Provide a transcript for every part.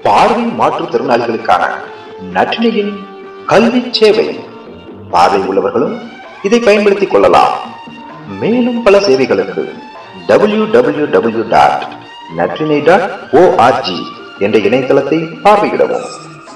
பார்வை மாற்றுத்திறனாளிகளுக்கான நற்றினையின் கல்வி சேவை. பார்வை உள்ளவர்களும் இதை பயன்படுத்திக் கொள்ளலாம். மேலும் பல சேவைகளுக்கு www.natrine.org என்ற இணையதளத்தை பார்வையிடவும்.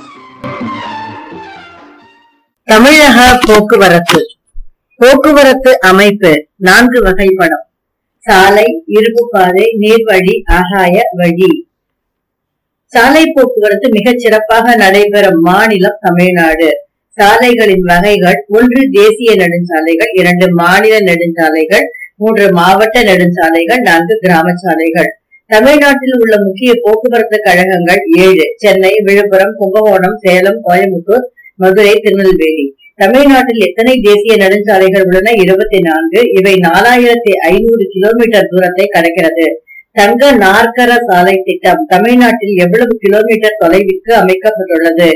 தமிழக போக்குவரத்து அமைப்பு 4 வகைப்படும். சாலை, இருப்பு பாதை, நீர்வழி, ஆகாய வழி. சாலை போக்குவரத்து மிகச் சிறப்பாக நடைபெறும் மாநிலம் தமிழ்நாடு. சாலைகளின் வகைகள்: 1 தேசிய நெடுஞ்சாலைகள், 2 மாநில நெடுஞ்சாலைகள், 3 மாவட்ட நெடுஞ்சாலைகள், 4 கிராம சாலைகள். தமிழ்நாட்டில் உள்ள முக்கிய போக்குவரத்து கழகங்கள் 7: சென்னை, விழுப்புரம், கும்பகோணம், சேலம், கோயம்புத்தூர், மதுரை, திருநெல்வேலி. தமிழ்நாட்டில் எத்தனை தேசிய நெடுஞ்சாலைகள் உள்ளன? 24. இவை 4500 கிலோமீட்டர் தூரத்தை கடக்கிறது. தங்க நாற்கர சாலை திட்டம் தமிழ்நாட்டில் எவ்வளவு கிலோமீட்டர் தொலைவிற்கு அமைக்கப்பட்டுள்ளது?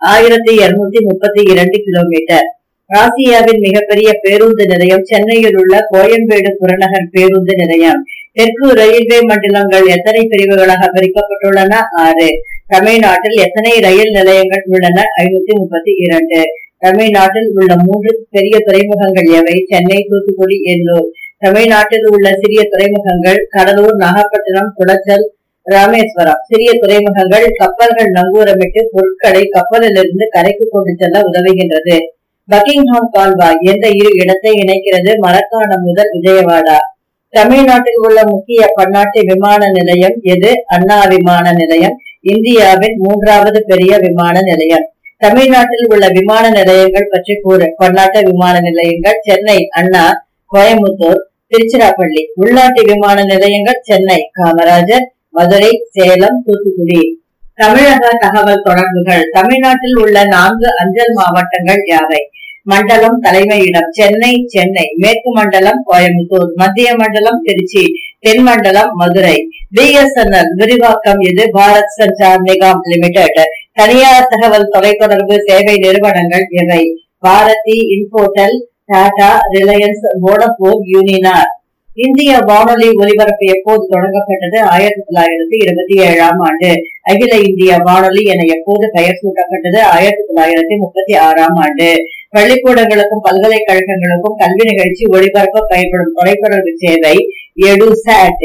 1232 கிலோமீட்டர். ஆசியாவின் மிகப்பெரிய பேருந்து நிலையம் சென்னையில் உள்ள கோயம்பேடு புறநகர் பேருந்து நிலையம். தெற்கு ரயில்வே மண்டலங்கள் எத்தனை பிரிவுகளாக பிரிக்கப்பட்டுள்ளன? 6. தமிழ்நாட்டில் எத்தனை ரயில் நிலையங்கள் உள்ளன? 532. தமிழ்நாட்டில் உள்ள 3 பெரிய துறைமுகங்கள் எவை? சென்னை, தூத்துக்குடி, எண்ணூர். தமிழ்நாட்டில் உள்ள சிறிய துறைமுகங்கள்: கடலூர், நாகப்பட்டினம், குளச்சல், ராமேஸ்வரம். சிறிய துறைமுகங்கள் கப்பல்கள் நங்கூரமிட்டு பொருட்களை கப்பலிலிருந்து கரைக்கு கொண்டு செல்ல உதவுகின்றது. பக்கிங்ஹாம் கால்வாய் எந்த 2 இடத்தை இணைக்கிறது? மரக்காணம் முதல் விஜயவாடா. தமிழ்நாட்டில் உள்ள முக்கிய பன்னாட்டு விமான நிலையம் எது? அண்ணா விமான நிலையம், இந்தியாவின் 3வது பெரிய விமான நிலையம். தமிழ்நாட்டில் உள்ள விமான நிலையங்கள் பற்றி கூறு. பன்னாட்டு விமான நிலையங்கள்: சென்னை அண்ணா, கோயம்புத்தூர், திருச்சிராப்பள்ளி. உள்நாட்டு விமான நிலையங்கள்: சென்னை காமராஜர், மதுரை, சேலம், தூத்துக்குடி. தமிழக தகவல் தொடர்புகள். தமிழ்நாட்டில் உள்ள 4 அஞ்சல் மாவட்டங்கள் யாவை? மண்டலம் தலைமையிடம்: சென்னை. மேற்கு மண்டலம் கோயம்புத்தூர், மத்திய மண்டலம் திருச்சி, தென் மண்டலம் மதுரை. BSNL விரிவாக்கம் எது? பாரத் சஞ்சார் நிகாம் லிமிடெட். தனியார் தகவல் தொலைத்தொடர்பு சேவை நிறுவனங்கள் எவை? Bharti Infotel, Tata, Reliance, Vodafone, Uninor. இந்திய வானொலி ஒலிபரப்பு எப்போது தொடங்கப்பட்டது? 1927ஆம் ஆண்டு. அகில இந்திய வானொலி என எப்போது பெயர் சூட்டப்பட்டது? 1936ஆம் ஆண்டு. பள்ளிக்கூடங்களுக்கும் பல்கலைக்கழகங்களுக்கும் கல்வி நிகழ்ச்சி ஒளிபரப்ப பயன்படும் தொலைத்தொடர்பு சேவை EduSat.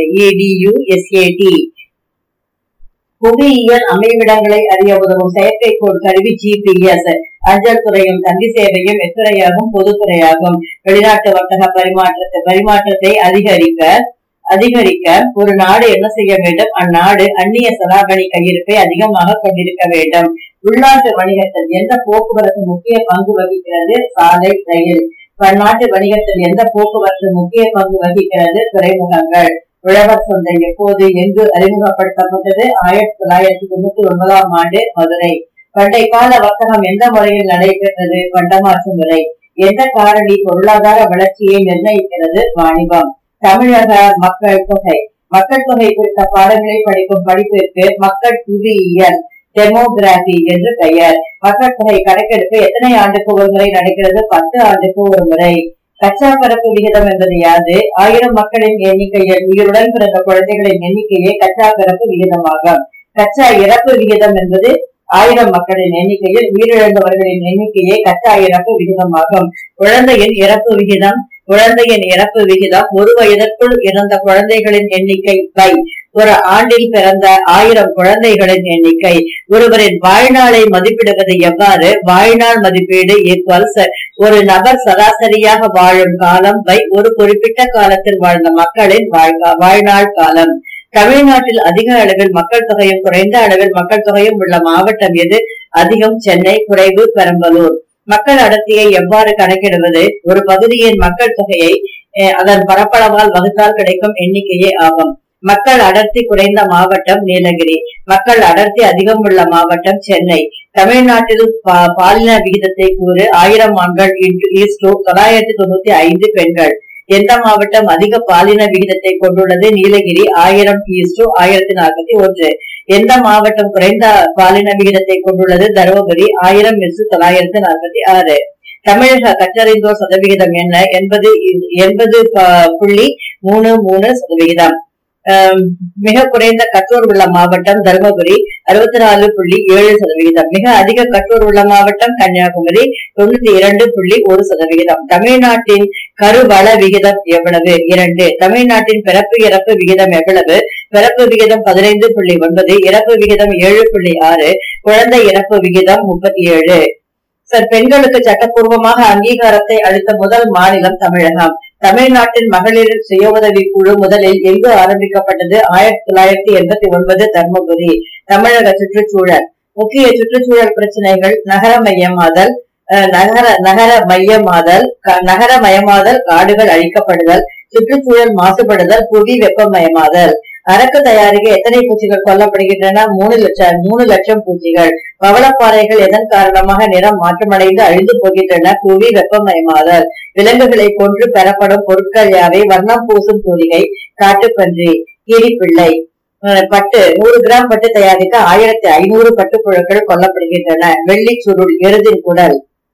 புவியியல் அமைவிடங்களை அறிய உதவும் செயற்கைக்கோள் கருவி GPS. அஞ்சல் துறையும் தந்தி சேவையும் எத்துறையாகும்? பொதுத்துறையாகும். வெளிநாட்டு வர்த்தக பரிமாற்றத்தை அதிகரிக்க ஒரு நாடு என்ன செய்ய வேண்டும்? அந்நாடு அந்நிய செலாவணி கையிருப்பை அதிகமாக கொண்டிருக்க வேண்டும். உள்நாட்டு வணிகத்தில் எந்த போக்குவரத்து முக்கிய பங்கு வகிக்கிறது? சாலை, ரயில். பன்னாட்டு வணிகத்தில் எந்த போக்குவரத்து முக்கிய பங்கு வகிக்கிறது? துறைமுகங்கள். உழவர் சந்தை எப்போது எங்கு அறிமுகப்படுத்தப்பட்டது? 1999ஆம் ஆண்டு, மதுரை. பண்டை கால வர்த்தகம் எந்த முறையில் நடைபெற்றது? பண்டமாற்று முறை. எந்த காரணி பொருளாதார வளர்ச்சியை நிர்ணயிக்கிறது? வாணிபம். தமிழக மக்கள் தொகை குறித்த பாடங்களை படிக்கும் படிப்பிற்கு மக்கள் புவியியல் டெமோகிராபி என்று பெயர். மக்கள் தொகை கணக்கெடுப்பு எத்தனை ஆண்டுக்கு ஒரு முறை நடக்கிறது? 10 ஆண்டுக்கு ஒரு முறை. கச்சா பிறப்பு விகிதம் என்பது யாது? 1000 மக்களின் எண்ணிக்கையில் உயிருடன் பிறந்த குழந்தைகளின் எண்ணிக்கையே கச்சா பிறப்பு விகிதமாகும். கச்சா இறப்பு விகிதம் என்பது 1000 மக்களின் எண்ணிக்கையில் உயிரிழந்தவர்களின் எண்ணிக்கையே கச்சா இறப்பு விகிதமாகும். குழந்தையின் இறப்பு விகிதம் 1 வயதிற்குள் இறந்த குழந்தைகளின் எண்ணிக்கை ஒரு ஆண்டில் பிறந்த 1000 குழந்தைகளின் எண்ணிக்கை. ஒருவரின் வாழ்நாளை மதிப்பிடுவது எவ்வாறு? வாழ்நாள் மதிப்பீடு ஈக்குவல்ஸ் ஒரு நபர் சராசரியாக வாழும் காலம் ஒரு குறிப்பிட்ட காலத்தில் வாழ்ந்த மக்களின் வாழ்நாள் காலம். தமிழ்நாட்டில் அதிக அளவில் மக்கள் தொகையும் குறைந்த அளவில் மக்கள் தொகையும் உள்ள மாவட்டம் எது? அதிகம் சென்னை, குறைவு பெரம்பலூர். மக்கள் அடர்த்தியை எவ்வாறு கணக்கிடுவது? ஒரு பகுதியின் மக்கள் தொகையை அதன் பரப்பளவால் வகுத்தால் கிடைக்கும் எண்ணிக்கையே ஆகும். மக்கள் அடர்த்தி குறைந்த மாவட்டம் நீலகிரி. மக்கள் அடர்த்தி அதிகம் உள்ள மாவட்டம் சென்னை. தமிழ்நாட்டில் பாலின விகிதத்தை கூறு. 1000 ஆண்கள் 995 பெண்கள். எந்த மாவட்டம் அதிக பாலின விகிதத்தை கொண்டுள்ளது? நீலகிரி. 1000:1041. எந்த மாவட்டம் குறைந்த பாலின விகிதத்தை கொண்டுள்ளது? தருமபுரி. 1000:946. தமிழக கற்றறிந்தோர் சதவிகிதம் என்ன? 80.33%. மிக குறைந்த கற்றோர் உள்ள மாவட்டம் தருமபுரி 64.7%. மிக அதிக கற்றோர் உள்ள மாவட்டம் கன்னியாகுமரி 92.1%. தமிழ்நாட்டின் கருவள விகிதம் எவ்வளவு? 2. தமிழ்நாட்டின் பிறப்பு இறப்பு விகிதம் எவ்வளவு? பிறப்பு விகிதம் 15.9, இறப்பு விகிதம் 7.6, குழந்தை இறப்பு விகிதம் 37. பெண்களுக்கு சட்டப்பூர்வமாக அங்கீகாரத்தை அளித்த முதல் மாநிலம் தமிழகம். தமிழ்நாட்டின் மகளிர் சுய உதவி குழு முதலில் எங்கு ஆரம்பிக்கப்பட்டது? 1989 தர்மபுரி. தமிழக சுற்றுச்சூழல். முக்கிய சுற்றுச்சூழல் பிரச்சனைகள் நகரமயமாதல், காடுகள் அழிக்கப்படுதல், சுற்றுச்சூழல் மாசுபடுதல், புவி வெப்பமயமாதல். அரக்கு தயாரிக்க எத்தனை பூச்சிகள் கொல்லப்படுகின்றன? 3 லட்சம் பூச்சிகள். பவளப்பாறைகள் எதன் காரணமாக நிறம் மாற்றமடைந்து அழிந்து போகின்றன? புவி வெப்பமயமாதல். விலங்குகளை கொன்று பெறப்படும் பொருட்கள் யாவை? வண்ணம் பூசும் தூரிகை, காட்டுப்பன்றி, கீரிப்பிள்ளை. பட்டு 100 கிராம் பட்டு தயாரிக்க 1500 பட்டுப்புழுக்கள் கொல்லப்படுகின்றன. வெள்ளி சுருள், எருதின் குடல்.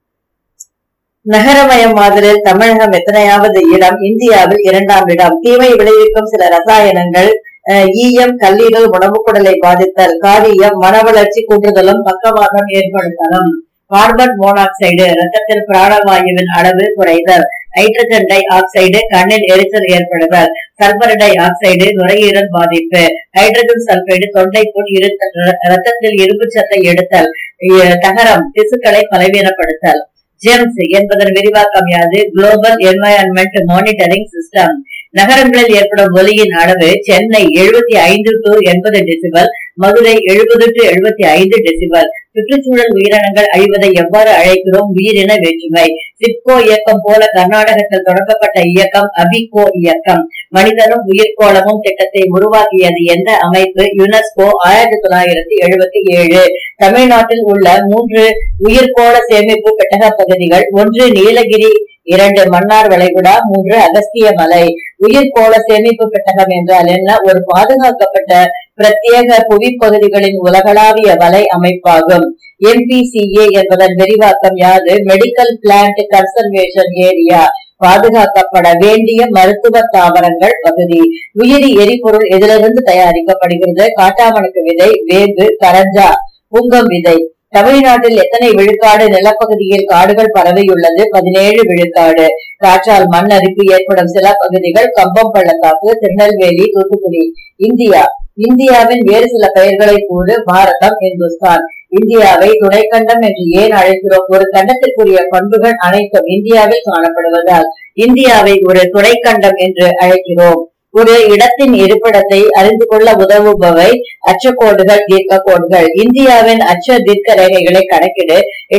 நகரமயமாதலில் தமிழகம் எத்தனையாவது இடம்? இந்தியாவில் 2ஆம் இடம். தீமை விளைவிக்கும் சில ரசாயனங்கள்: ஈயம், கல்லீரல், உணவுக்குடலை பாதித்தல்; காரியம், மன வளர்ச்சி குன்றுதலும் பக்கவாதம் ஏற்படுத்தலும். கார்பன் மோனாக்சைடு இரத்தத்தில் பிராணவாயுவின் அளவு குறைதல். நைட்ரஜன் டை ஆக்சைடு கண்ணில் எரிச்சல் ஏற்படுதல். சல்பர் டை ஆக்சைடு நுரையீரல் பாதிப்பு. ஹைட்ரஜன் சல்பைடு தொண்டை புண் இருத்தல், இரத்தத்தில் இரும்பு சத்தை எடுத்தல். தகரம் திசுக்களை பலவீனப்படுத்தல். ஜெம்ஸ் என்பதன் விரிவாக்கம் யாது? Global environment monitoring system. நகரங்களில் ஏற்படும் ஒலியின் அளவு: Chennai 75 to 80 decibel, Madurai 70 to 75 decibel. சுற்றுச்சூழல் உயிரினங்கள் அழிவதை எவ்வாறு அழைக்கிறோம்? உயிரின வேற்றுமை. சிப்கோ இயக்கம் போல கர்நாடகத்தில் தொடங்கப்பட்ட இயக்கம் அபிகோ இயக்கம். மனிதனும் உயிர்கோளமும் திட்டத்தை உருவாக்கியது எந்த அமைப்பு? யுனெஸ்கோ 1977. தமிழ்நாட்டில் உள்ள 3 உயிர்கோள சேமிப்பு பெட்டக பகுதிகள்: 1 நீலகிரி, 2 மன்னார் வளைகுடா, 3 அகஸ்திய மலை. உயிர்கோள சேமிப்பு பெட்டகம் என்றால் என்ன? ஒரு பாதுகாக்கப்பட்ட பிரத்யேக புவிப்பகுதிகளின் உலகளாவிய வலை அமைப்பாகும். MPCA என்பதன் விரிவாக்கம் யாது? Medical plant conservation area. பாதுகாக்கப்பட வேண்டிய மருத்துவ தாவரங்கள் பகுதி. உயிரி எரிபொருள் எதிலிருந்து தயாரிக்கப்படுகிறது? காட்டாமணக்கு விதை, வேம்பு, கரஞ்சா, புங்கம் விதை. தமிழ்நாட்டில் எத்தனை விழுக்காடு நிலப்பகுதியில் காடுகள் பரவியுள்ளது? 17 விழுக்காடு. காற்றால் மண் அரிப்பு ஏற்படும் சில பகுதிகள்: கம்பம் பள்ளத்தாக்கு, திருநெல்வேலி, தூத்துக்குடி. இந்தியாவின் வேறு சில பெயர்களை கூறு. பாரதம், இந்துஸ்தான். இந்தியாவை துணைக்கண்டம் என்று ஏன் அழைக்கிறோம்? ஒரு கண்டத்திற்குரிய பண்புகள் அனைத்தும் இந்தியாவில் காணப்படுவதால் இந்தியாவை ஒரு துணைக்கண்டம் என்று அழைக்கிறோம். ஒரு இடத்தின் இருப்பிடத்தை அறிந்து கொள்ள உதவுபவை அச்சக்கோடுகள், தீர்க்க கோடுகள். இந்தியாவின் அச்ச தீர்க்க ரேகைகளை கணக்கிடு.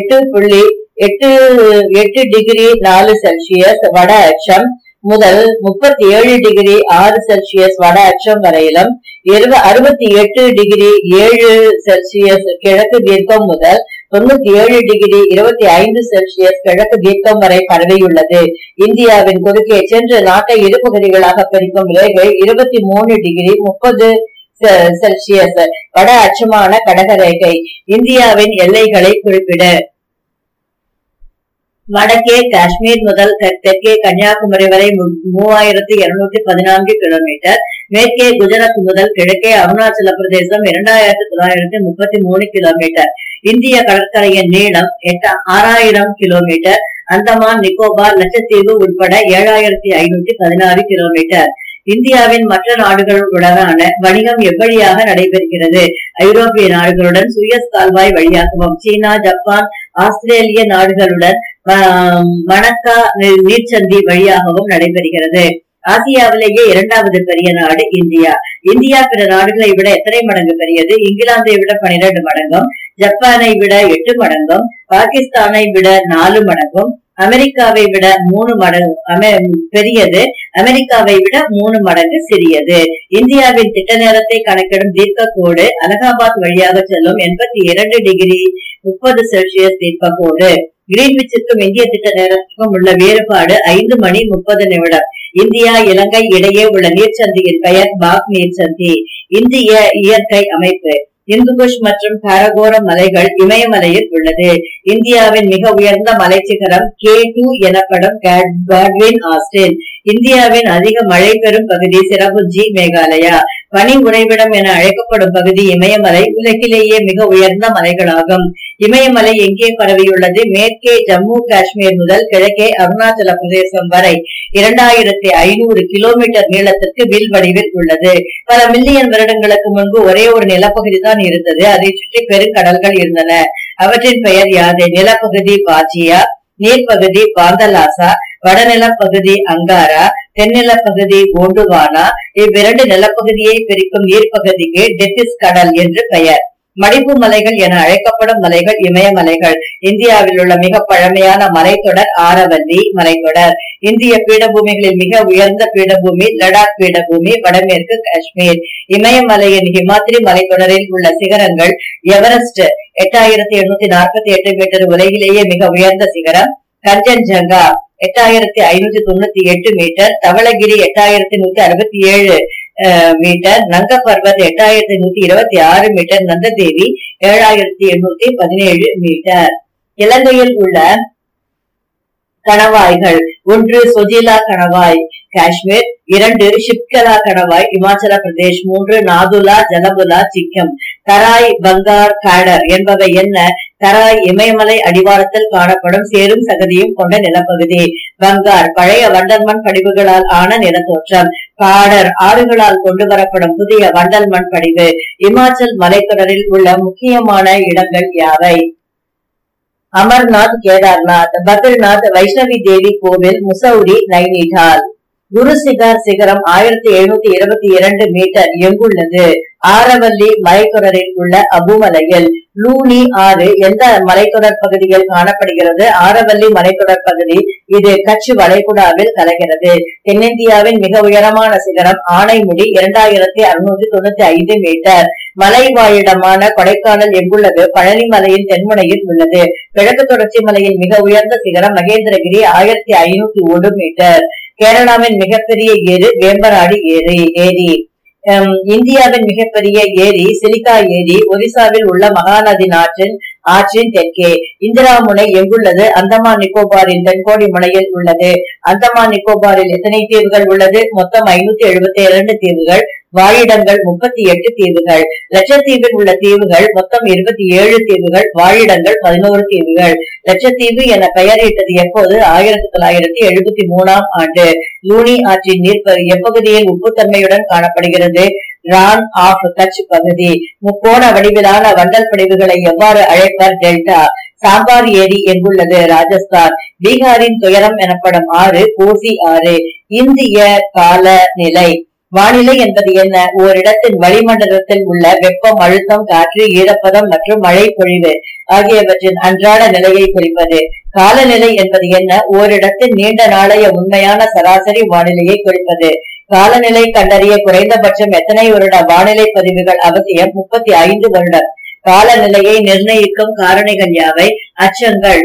8.8 டிகிரி 4 செல்சியஸ் வட அச்சம் முதல் 37 டிகிரி 6 செல்சியஸ் வட அச்சம் வரையிலும், 68 டிகிரி 7 செல்சியஸ் கிழக்கு தீர்க்கம் முதல் 97 டிகிரி 25 செல்சியஸ் கிழக்கு தீர்க்கம் வரை பரவியுள்ளது. இந்தியாவின் குறுக்கே சென்று நாட்டை இரு பகுதிகளாக பிரிக்கும் ரேகை 23 டிகிரி 30 செல்சியஸ் வட அச்சமான கடகரேகை. இந்தியாவின் எல்லைகளை குறிப்பிட. வடக்கே காஷ்மீர் முதல் தெற்கே கன்னியாகுமரி வரை 3214 கிலோமீட்டர். மேற்கே குஜராத் முதல் கிழக்கே அருணாச்சல பிரதேசம் 2933 கிலோமீட்டர். இந்திய கடற்கரையின் நீளம் 6000 கிலோமீட்டர். அந்தமான் நிக்கோபார் லட்சத்தீவு உட்பட 7516 கிலோமீட்டர். இந்தியாவின் மற்ற நாடுகளுடனான வணிகம் எவ்வழியாக நடைபெறுகிறது? ஐரோப்பிய நாடுகளுடன் சுயஸ் கால்வாய் வழியாகவும், சீனா, ஜப்பான், ஆஸ்திரேலிய நாடுகளுடன் மணக்கா நீர்ச்சந்தி வழியாகவும் நடைபெறுகிறது. ஆசியாவிலேயே 2வது பெரிய நாடு இந்தியா. இந்தியா பிற நாடுகளை விட எத்தனை மடங்கு பெரியது? இங்கிலாந்தை விட 12 மடங்கும், ஜப்பானை விட 8 மடங்கும், பாகிஸ்தானை விட 4 மடங்கும், அமெரிக்காவை விட 3 மடங்கு பெரியது, அமெரிக்காவை விட 3 மடங்கு சிறியது. இந்தியாவின் திட்ட நேரத்தை கணக்கிடும் தீர்க்க கோடு அலகாபாத் வழியாக செல்லும் 82 டிகிரி 30 செல்சியஸ் தீர்க்க கோடு. கிரீன்விச்சிற்கும் இந்திய திட்ட நேரத்திற்கும் உள்ள வேறுபாடு 5 மணி 30 நிமிடம். இந்தியா இலங்கை இடையே உள்ள நீர்ச்சந்தியின் பெயர் பாக் நீர்ச்சந்தி. இந்திய இயற்கை அமைப்பு. இந்துகுஷ் மற்றும் காரகோர மலைகள் இமயமலையில் உள்ளது. இந்தியாவின் மிக உயர்ந்த மலைச்சிகரம் K2 எனப்படும் காட்வின் ஆஸ்டின். இந்தியாவின் அதிக மழை பெறும் பகுதி சிரபுஞ்சி மேகாலயா. பனி உறைவிடம் என அழைக்கப்படும் பகுதி இமயமலை உலகிலேயே மிக உயர்ந்த மலைகளாகும். இமயமலை எங்கே பரவியுள்ளது? மேற்கே ஜம்மு காஷ்மீர் முதல் கிழக்கே அருணாச்சல பிரதேசம் வரை 2500 கிலோமீட்டர் நீளத்திற்கு வில் வடிவில் உள்ளது. பல மில்லியன் வருடங்களுக்கு முன்பு ஒரே ஒரு நிலப்பகுதி தான் இருந்தது. அதை சுற்றி பெருங்கடல்கள் இருந்தன. அவற்றின் பெயர் யாது? நிலப்பகுதி பாஜியா, நீர்ப்பகுதி பாந்தலாசா, வடநிலப்பகுதி அங்காரா, தென்னிலப்பகுதி கோண்டுவானா. இவ்விரண்டு நிலப்பகுதியை பிரிக்கும் நீர்ப்பகுதிக்கு டெத்திஸ் கடல் என்று பெயர். மடிப்பு மலைகள் என அழைக்கப்படும் மலைகள் இமயமலைகள். இந்தியாவில் உள்ள மிக பழமையான மலைத்தொடர் ஆரவல்லி மலைத்தொடர். இந்திய பீடபூமிகளில் மிக உயர்ந்த பீடபூமி லடாக் பீடபூமி, வடமேற்கு காஷ்மீர். இமயமலையின் ஹிமாத்ரி மலைத்தொடரில் உள்ள சிகரங்கள்: எவரெஸ்ட் 8848 மீட்டர், உலகிலேயே மிக உயர்ந்த சிகரம். Kanchenjunga 8598 metre, Dhaulagiri 8167 metre, Nanga Parbat 8126 metre, Nanda Devi 7817 metre. இலங்கையில் உள்ள கணவாய்கள்: 1 சொஜிலா கணவாய் காஷ்மீர், 2 ஷிப்கலா கணவாய் இமாச்சல பிரதேஷ், 3 நாதுலா ஜலபுலா சிக்கிம். தராய், பங்கார், காடர் என்பவை என்ன? தராய் இமயமலை அடிவாரத்தில் காணப்படும் சேரும் சகதியும் கொண்ட நிலப்பகுதி. பங்கார் பழைய வண்டல் மண் படிவுகளால் ஆன நிலத்தோற்றம். காடர் ஆறுகளால் கொண்டு வரப்படும் புதிய வண்டல் மண் படிவு. இமாச்சல் மலைத்தொடரில் உள்ள முக்கியமான இடங்கள் யாவை? அமர்நாத், கேதார்நாத், பத்ரிநாத், வைஷ்ணவி தேவி கோவில், முசௌரி, நைனிடால். குரு சிகார் சிகரம் 1722 மீட்டர் எங்குள்ளது? ஆரவல்லி மலைத்தொடரில் உள்ள அபுமலையில். லூனி ஆறு எந்த மலைத்தொடர் பகுதியில் காணப்படுகிறது? ஆரவல்லி மலைத்தொடர் பகுதி. இது கட்ச் வளைகுடாவில் கலகிறது. தென்னிந்தியாவின் மிக உயரமான சிகரம் ஆனைமுடி 2695 மீட்டர். மலைவாழிடமான கொடைக்கானல் எங்குள்ளது? பழனி மலையின் தென்முனையில் உள்ளது. கிழக்கு தொடர்ச்சி மலையின் மிக உயர்ந்த சிகரம் மகேந்திரகிரி 1501 மீட்டர். கேரளாவின் மிகப்பெரிய ஏரி வேம்பநாடு ஏரி. இந்தியாவின் மிகப்பெரிய ஏரி சிலிகா ஏரி ஒரிசாவில் உள்ள மகாநதி ஆற்றின் தெற்கே. இந்திராமுனை எங்குள்ளது? அந்தமான் நிக்கோபாரின் தென்கோடி முனையில் உள்ளது. அந்தமான் நிக்கோபாரில் எத்தனை தீவுகள் உள்ளது? மொத்தம் 572 தீவுகள். வாழிடங்கள் 38 தீவுகள். லட்சத்தீவில் உள்ள தீவுகள் மொத்தம் 27 தீவுகள். வாழிடங்கள் 11 தீவுகள். லட்சத்தீவு என பெயரிட்டது எப்போது? 1973ஆம் ஆண்டு. லூனி ஆற்றின் நீர் எப்பகுதியில் உப்புத்தன்மையுடன் காணப்படுகிறது? ரான் ஆஃப் கட்ச் பகுதி. முக்கோண வடிவிலான வண்டல் படிவுகளை எவ்வாறு அழைப்பர்? டெல்டா. சாம்பார் ஏரி எங்குள்ளது? ராஜஸ்தான். பீகாரின் துயரம் எனப்படும் ஆறு கோசி ஆறு. இந்திய காலநிலை. வானிலை என்பது என்ன? ஓரிடத்தின் வளிமண்டலத்தில் உள்ள வெப்பம், அழுத்தம், காற்று, ஈரப்பதம் மற்றும் மழை பொழிவு ஆகியவற்றின் அன்றாட நிலையை குறிப்பது. காலநிலை என்பது என்ன? ஓரிடத்தின் நீண்ட நாளைய உண்மையான சராசரி வானிலையை குறிப்பது. காலநிலை கண்டறிய குறைந்தபட்சம் எத்தனை வருட வானிலை பதிவுகள் அவசியம்? 35 வருடம். காலநிலையை நிர்ணயிக்கும் காரணிகள் யாவை? அச்சங்கள்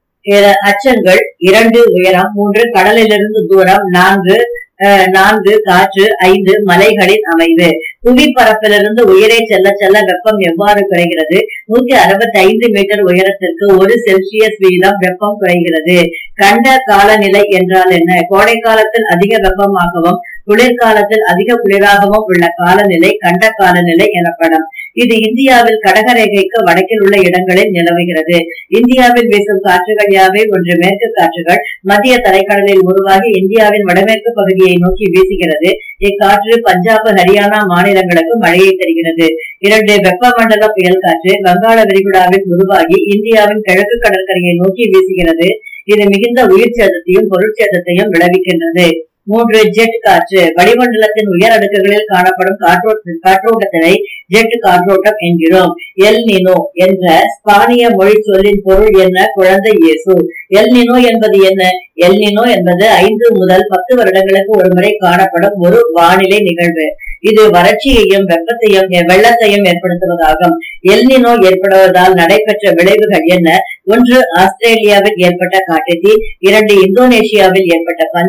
2 உயரம், 3 கடலிலிருந்து தூரம், 4 காற்று, 5 மலைகளின் அமைவு. புவி பரப்பிலிருந்து உயரே செல்ல செல்ல வெப்பம் எவ்வாறு குறைகிறது? 165 மீட்டர் உயரத்திற்கு 1 செல்சியஸ் வீதம் வெப்பம் குறைகிறது. கண்ட காலநிலை என்றால் என்ன? கோடை காலத்தில் அதிக வெப்பமாகவும் குளிர்காலத்தில் அதிக குளிராகவும் உள்ள காலநிலை கண்ட காலநிலை எனப்படும். இது இந்தியாவில் கடகரேகைக்கு வடக்கில் உள்ள இடங்களில் நிலவுகிறது. இந்தியாவில் வீசும் காற்றுகள் யாவை? 1 மேற்கு காற்றுகள் மத்திய தரைக்கடலில் உருவாகி இந்தியாவின் வடமேற்கு பகுதியை நோக்கி வீசுகிறது. இக்காற்று பஞ்சாப், ஹரியானா மாநிலங்களுக்கு மழையை தருகிறது. 2 வெப்பமண்டல புயல் காற்று வங்காள விரிகுடாவில் உருவாகி இந்தியாவின் கிழக்கு கடற்கரையை நோக்கி வீசுகிறது. இது மிகுந்த உயிர் சேதத்தையும் பொருட்சேதத்தையும் விளைவிக்கின்றது. 3 ஜெட் காற்று வளிமண்டலத்தின் உயர் அடுக்குகளில் காணப்படும் காற்றோட்டத்தினை ஜெட் காற்றோட்டம் என்கிறோம். எல் நினோ என்ற ஸ்பானிய மொழி சொல்லின் பொருள் என்ன? குழந்தை இயேசு. எல் நினோ என்பது என்ன? எல் நினோ என்பது 5 முதல் 10 வருடங்களுக்கு ஒருமுறை காணப்படும் ஒரு வானிலை நிகழ்வு. இது வறட்சியையும் வெப்பத்தையும் வெள்ளத்தையும் ஏற்படுத்துவதாகும். எல் நினோ ஏற்படுவதால் நடைபெற்ற விளைவுகள் என்ன? 1 ஆஸ்திரேலியாவில் ஏற்பட்ட காட்டுத்தீ, 2 இந்தோனேஷியாவில் ஏற்பட்ட பஞ்சம்,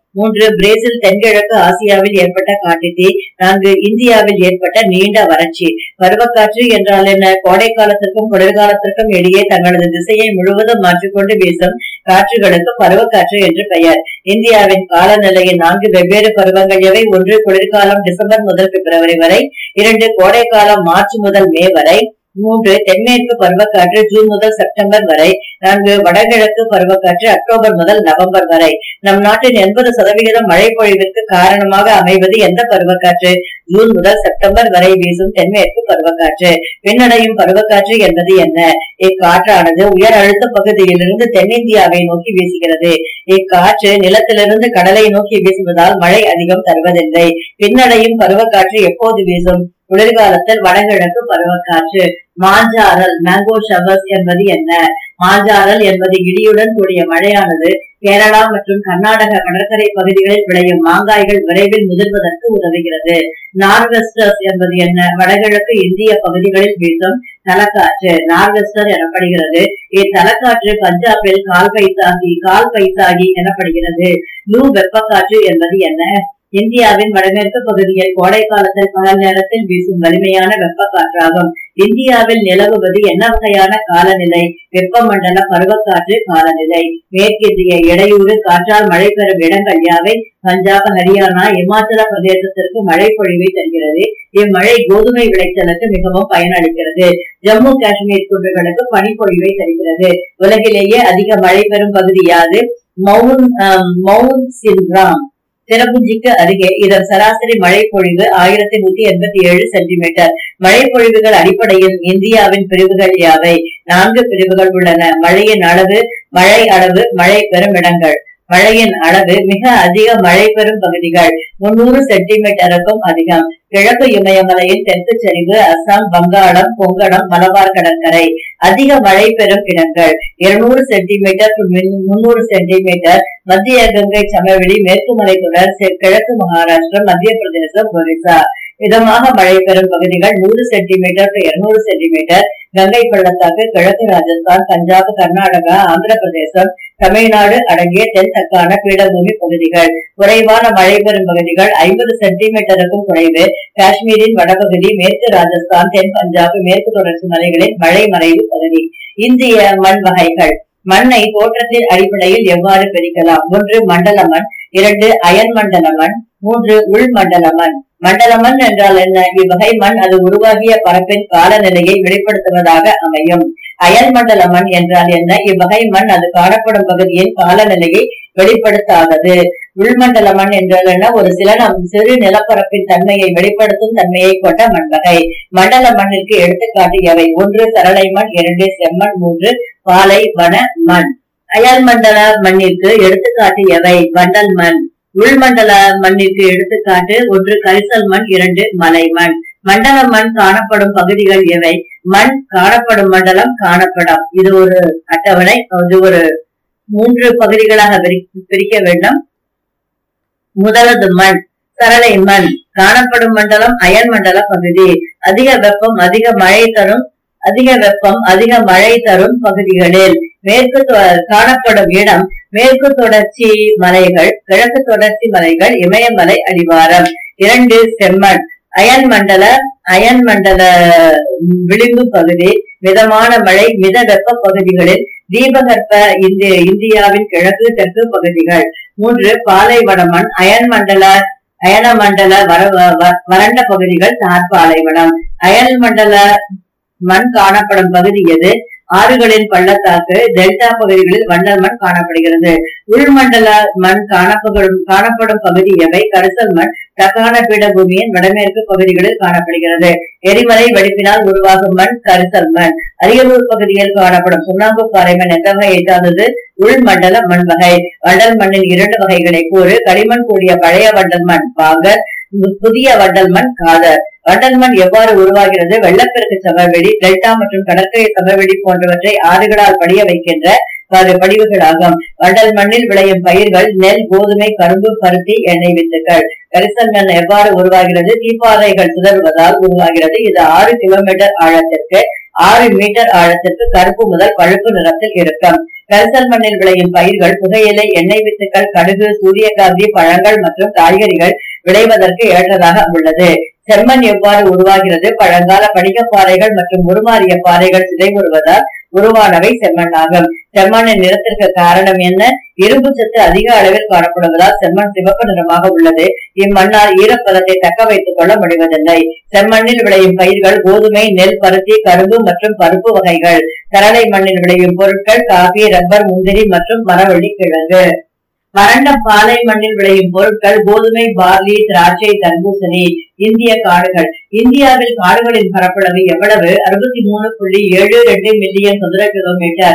3 பிரேசில் தென்கிழக்கு ஆசியாவில் ஏற்பட்ட காட்டுத்தீ. 4 இந்தியாவில் ஏற்பட்ட நீண்ட வறட்சி. பருவக்காற்று என்றால் என்ன? கோடை காலத்திற்கும் குளிர்காலத்திற்கும் இடையே தங்களது திசையை முழுவதும் மாற்றிக்கொண்டு வீசும் காற்றுகளுக்கு பருவக்காற்று என்று பெயர். இந்தியாவின் காலநிலையின் 4 வெவ்வேறு பருவங்கள் எவை? 1 குளிர்காலம் டிசம்பர் முதல் பிப்ரவரி வரை. 2 கோடைக்காலம் மார்ச் முதல் மே வரை. 3 தென்மேற்கு பருவக்காற்று ஜூன் முதல் செப்டம்பர் வரை. 4 வடகிழக்கு பருவக்காற்று அக்டோபர் முதல் நவம்பர் வரை. நம் நாட்டின் 80% மழை பொழிவிற்கு காரணமாக அமைவது எந்த பருவக்காற்று? ஜூன் முதல் செப்டம்பர் வரை வீசும் தென்மேற்கு பருவக்காற்று. பின்னடையும் பருவக்காற்று என்பது என்ன? இக்காற்றானது உயர் அழுத்த பகுதியிலிருந்து தென்னிந்தியாவை நோக்கி வீசுகிறது. இக்காற்று நிலத்திலிருந்து கடலை நோக்கி வீசுவதால் மழை அதிகம் தருவதில்லை. பின்னடையும் பருவக்காற்று எப்போது வீசும்? குளிர்காலத்தில் வடகிழக்கு பருவக்காற்று. மாஞ்சாரல் மேங்கோ ஷவர்ஸ் என்பது என்ன? மாஞ்சாரல் என்பது இடியுடன் கூடிய மழையானது கேரளா மற்றும் கர்நாடக கடற்கரை பகுதிகளில் விளையும் மாங்காய்கள் விரைவில் முதிர்வதற்கு உதவுகிறது. நார்வெஸ்டர்ஸ் என்பது என்ன? வடகிழக்கு இந்திய பகுதிகளில் வீசும் தலக்காற்று நார்வெஸ்டர் எனப்படுகிறது. இத்தலக்காற்று பஞ்சாபில் கால் பைசாகி எனப்படுகிறது. லூ வெப்பக்காற்று என்பது என்ன? இந்தியாவின் வடமேற்கு பகுதியில் கோடை காலத்தில் பகல் நேரத்தில் வீசும் வலிமையான வெப்பக்காற்றாகும். இந்தியாவில் நிலவுவது என்ன வகையான காலநிலை? வெப்பமண்டல பருவக்காற்று காலநிலை. மேற்கிந்திய இடையூறு காற்றால் மழை பெறும் இடங்கள் யாவை? பஞ்சாப், ஹரியானா, இமாச்சல பிரதேசத்திற்கு மழை பொழிவை தருகிறது. இம்மழை கோதுமை விளைச்சலுக்கு மிகவும் பயனளிக்கிறது. ஜம்மு காஷ்மீர் குன்றுகளுக்கு பனிப்பொழிவை தருகிறது. உலகிலேயே அதிக மழை பெறும் பகுதி யாது? மவுண்ட் சின்ராம் சிரபுஞ்சிக்கு அருகே. இதன் சராசரி மழை பொழிவு 1187 சென்டிமீட்டர். மழை பொழிவுகள் அடிப்படையில் இந்தியாவின் பிரிவுகள் யாவை? 4 பிரிவுகள் உள்ளன. மழையின் அளவு, மழை அளவு, மழை பெறும் இடங்கள். மழையின் அளவு மிக அதிக மழை பெறும் பகுதிகள் 300 சென்டிமீட்டருக்கும் அதிகம். கிழக்கு இமயமலையின் தெற்கு சரிவு, அசாம், வங்காளம், கொங்கணம், மலபார் கடற்கரை. அதிக மழை பெறும் இடங்கள் 200 சென்டிமீட்டர் 300 சென்டிமீட்டர். மத்திய கங்கை சமவெளி, மேற்கு மலைத்தொடர், கிழக்கு மகாராஷ்டிரம், மத்திய பிரதேசம், ஒரிசா. மிதமாக மழை பெறும் பகுதிகள் 100 சென்டிமீட்டர் 200 சென்டிமீட்டர். கங்கை பள்ளத்தாக்கு, கிழக்கு ராஜஸ்தான், பஞ்சாப், கர்நாடகா, ஆந்திர பிரதேசம், தமிழ்நாடு அடங்கிய தென் தக்கான பீடபூமி பகுதிகள். குறைவான மழை பெறும் பகுதிகள் 50 சென்டிமீட்டருக்கும் குறைவு. காஷ்மீரின் வடபகுதி, மேற்கு ராஜஸ்தான், தென் பஞ்சாப், மேற்கு தொடர்ச்சி மலைகளின் மழை மறைவு பகுதி. இந்திய மண் வகைகள். மண்ணை தோற்றத்தின் அடிப்படையில் எவ்வாறு பிரிக்கலாம்? 1 மண்டல மண், 2 அயன் மண்டல மண், 3 உள் மண்டல மண். மண்டல மண் என்றால் என்ன? இவ்வகை மண் அது உருவாகிய பரப்பின் காலநிலையை வெளிப்படுத்துவதாக அமையும். அயல் மண்டல மண் என்றால் என்ன? இவ்வகை மண் அது காணப்படும் பகுதியின் காலநிலையை வெளிப்படுத்தாதது. உள்மண்டல மண் என்றால் என்ன? ஒரு சிறு நிலப்பரப்பின் தன்மையை வெளிப்படுத்தும் தன்மையை கொண்ட மண் வகை. மண்டல மண்ணிற்கு எடுத்துக்காட்டு எவை? 1 சரளை மண், 2 செம்மண், 3 பாலை வன மண். அயல் மண்டல மண்ணிற்கு எடுத்துக்காட்டு எவை? வண்டல் மண். உள்மண்டல மண்ணிற்கு எடுத்துக்காட்டு 1 கரிசல் மண், 2 மலை மண். மண்டல மண் காணப்படும் பகுதிகள் எவை? மண் காணப்படும் மண்டலம் காணப்படும். இது ஒரு அட்டவணை. இது ஒரு 3 பகுதிகளாக பிரிக்க வேண்டும். முதலது மண், சரளை மண். காணப்படும் மண்டலம் அயன் மண்டல பகுதி. அதிக வெப்பம் அதிக மழை தரும் பகுதிகளில் காணப்படும் இடம் மேற்கு தொடர்ச்சி மலைகள், கிழக்கு தொடர்ச்சி மலைகள், இமயமலை அடிவாரம். 2 செம்மண். அயன் மண்டல விளிம்பு பகுதி. மிதமான மழை, மித வெப்ப பகுதிகளில் தீபகற்ப இந்தியாவின் கிழக்கு தெற்கு பகுதிகள். 3 பாலைவன மண். அயன மண்டல வறண்ட பகுதிகள் தார் பாலைவனம். அயல் மண்டல மண் காணப்படும் பகுதி எது? ஆறுகளின் பள்ளத்தாக்கு, டெல்டா பகுதிகளில் வண்டல் மண் காணப்படுகிறது. உள்மண்டல மண் காணப்படும் பகுதி எவை? கரிசல் மண் தக்கான பீடபூமியின் வடமேற்கு பகுதிகளில் காணப்படுகிறது. எரிமலை வெடிப்பினால் உருவாகும் மண் கரிசல் மண். அரியலூர் பகுதியில் காணப்படும் சுண்ணாம்பு பாறை மண் எந்த வகையை சார்ந்தது? உள்மண்டல மண் வகை. வண்டல் மண்ணின் 2 வகைகளை கூறு. களிமண் கூடிய பழைய வண்டல் மண் பாகர், புதிய வண்டல் மண் காதர். வண்டல் மண் எவ்வாறு உருவாகிறது? வெள்ளப்பெருக்கு சமவெளி, டெல்டா மற்றும் கடற்கரை சமவெளி போன்றவற்றை ஆறுகளால் படிய வைக்கின்ற படிவுகளாகும். வண்டல் மண்ணில் விளையும் பயிர்கள் நெல், கோதுமை, கரும்பு, பருத்தி, எண்ணெய் வித்துக்கள். கரிசல் மண் எவ்வாறு உருவாகிறது? தீப்பாறைகள் சிதறுவதால் உருவாகிறது. இது 6 கிலோமீட்டர் ஆழத்திற்கு 6 மீட்டர் ஆழத்திற்கு கருப்பு முதல் பழுப்பு நிறத்தில் இருக்கும். கரிசல் மண்ணில் விளையும் பயிர்கள் புகையிலை, எண்ணெய் வித்துக்கள், கடுகு, சூரியகாந்தி, பழங்கள் மற்றும் காய்கறிகள் விளைவதற்கு ஏற்றதாக உள்ளது. செம்மண் எவ்வாறு உருவாகிறது? பழங்கால படிகப்பாறைகள் மற்றும் உருமாறிய பாறைகள் சிதைவுறுவதால் உருவானவை செம்மண் ஆகும். செம்மண்ணின் நிறத்திற்கு காரணம் என்ன? இரும்பு சத்து அதிக அளவில் காணப்படுவதால் செம்மண் சிவப்பு நிறமாக உள்ளது. இம்மண்ணால் ஈரப்பதத்தை தக்க வைத்துக் கொள்ள முடிவதில்லை. செம்மண்ணில் விளையும் பயிர்கள் கோதுமை, நெல், பருத்தி, கரும்பு மற்றும் பருப்பு வகைகள். கரளை மண்ணில் விளையும் பொருட்கள் காபி, ரப்பர், முந்திரி மற்றும் மரவள்ளி கிழங்கு. வறண்ட பாலை மண்ணில் விளையும் பொருட்கள் கோதுமை, பார்லி, திராட்சை, தர்பூசணி. இந்திய காடுகள். இந்தியாவில் காடுகளின் பரப்பளவு எவ்வளவு? 63.72 மில்லியன் சதுர கிலோமீட்டர்,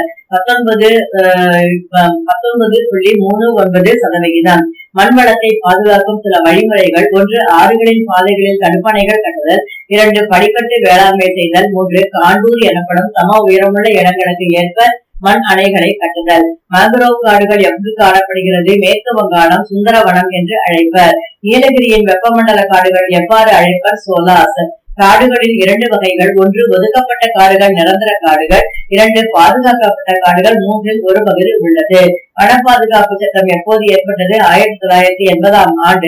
19.39%. மண்வளத்தை பாதுகாக்கும் சில வழிமுறைகள்: 1. ஆறுகளின் பாதைகளில் தடுப்பணைகள் கட்டுதல். 2. படிக்கட்டு வேளாண்மை செய்தல். 3. காண்டூர் எனப்படும் சம உயரமுள்ள இடங்களுக்கு ஏற்ப மண் அணைகளை கட்டுதல். மேங்குரோவ் காடுகள் எங்கு காணப்படுகிறது? மேற்கு வங்காளம், சுந்தரவனம் என்று அழைப்பர். நீலகிரியின் வெப்பமண்டல காடுகள் எவ்வாறு அழைப்பர்? சோலாஸ். காடுகளில் 2 வகைகள்: 1. ஒதுக்கப்பட்ட காடுகள், நிரந்தர காடுகள். 2. பாதுகாக்கப்பட்ட காடுகள். 3 ஒரு பகுதி உள்ளது. வன பாதுகாப்பு சட்டம் எப்போது ஏற்பட்டது? 1980ஆம் ஆண்டு.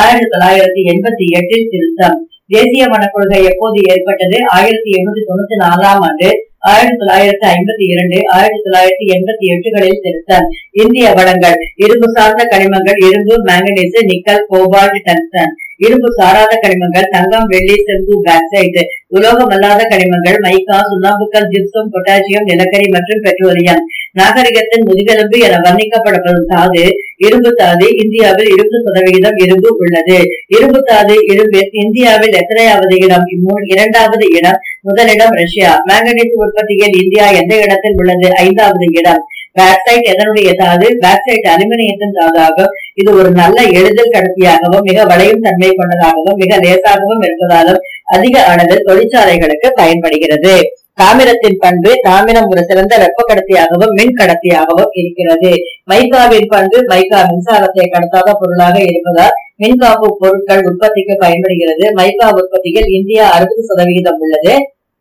1988 திருத்தம். தேசிய வனக்கொள்கை எப்போது ஏற்பட்டது? 1894ஆம் ஆண்டு. 1952, 1988களில் திருத்தம். இந்திய வளங்கள். இரும்பு சார்ந்த கனிமங்கள்: இரும்பு, மாங்கனீசு, நிக்கல், கோபால்ட், டங்ஸ்டன். இரும்பு சாராத கனிமங்கள்: தங்கம், வெள்ளி, செம்பு, பாக்சைட். உலோகம் அல்லாத கனிமங்கள்: மைக்கா, சுண்ணாம்புக்கல், ஜிப்சம், பொட்டாசியம், நிலக்கரி மற்றும் பெட்ரோலியம். நாகரிகத்தின் முதுகெலும்பு என வர்ணிக்கப்படும் தாது இரும்பு தாது. இந்தியாவில் 20% இரும்பு உள்ளது. இரும்பு தாது இரும்பில் இந்தியாவில் எத்தனையாவது இடம்? 2வது இடம். முதலிடம் ரஷ்யா. மேங்கனீசு உற்பத்தியில் இந்தியா எந்த இடத்தில் உள்ளது? 5வது இடம். பாக்சைட் எதனுடைய தாது? பாக்சைட் அலுமினியத்தின் தாதாகும். இது ஒரு நல்ல எளிதில் கடத்தியாகவும் மிக வளையும் தன்மை கொண்டதாகவும் மிக லேசாகவும் இருப்பதாலும் அதிக அளவில் தொழிற்சாலைகளுக்கு பயன்படுகிறது. தாமிரத்தின் பண்பு: தாமிரம் ஒரு சிறந்த வெப்ப கடத்தியாகவும் மின் கடத்தியாகவும் இருக்கிறது. மைக்காவின் பண்பு: மைக்கா மின்சாரத்தை கடத்தாத பொருளாக இருப்பதால் மின்காப்பு பொருட்கள் உற்பத்திக்கு பயன்படுகிறது. மைக்கா உற்பத்தியில் இந்தியா 60% உள்ளது.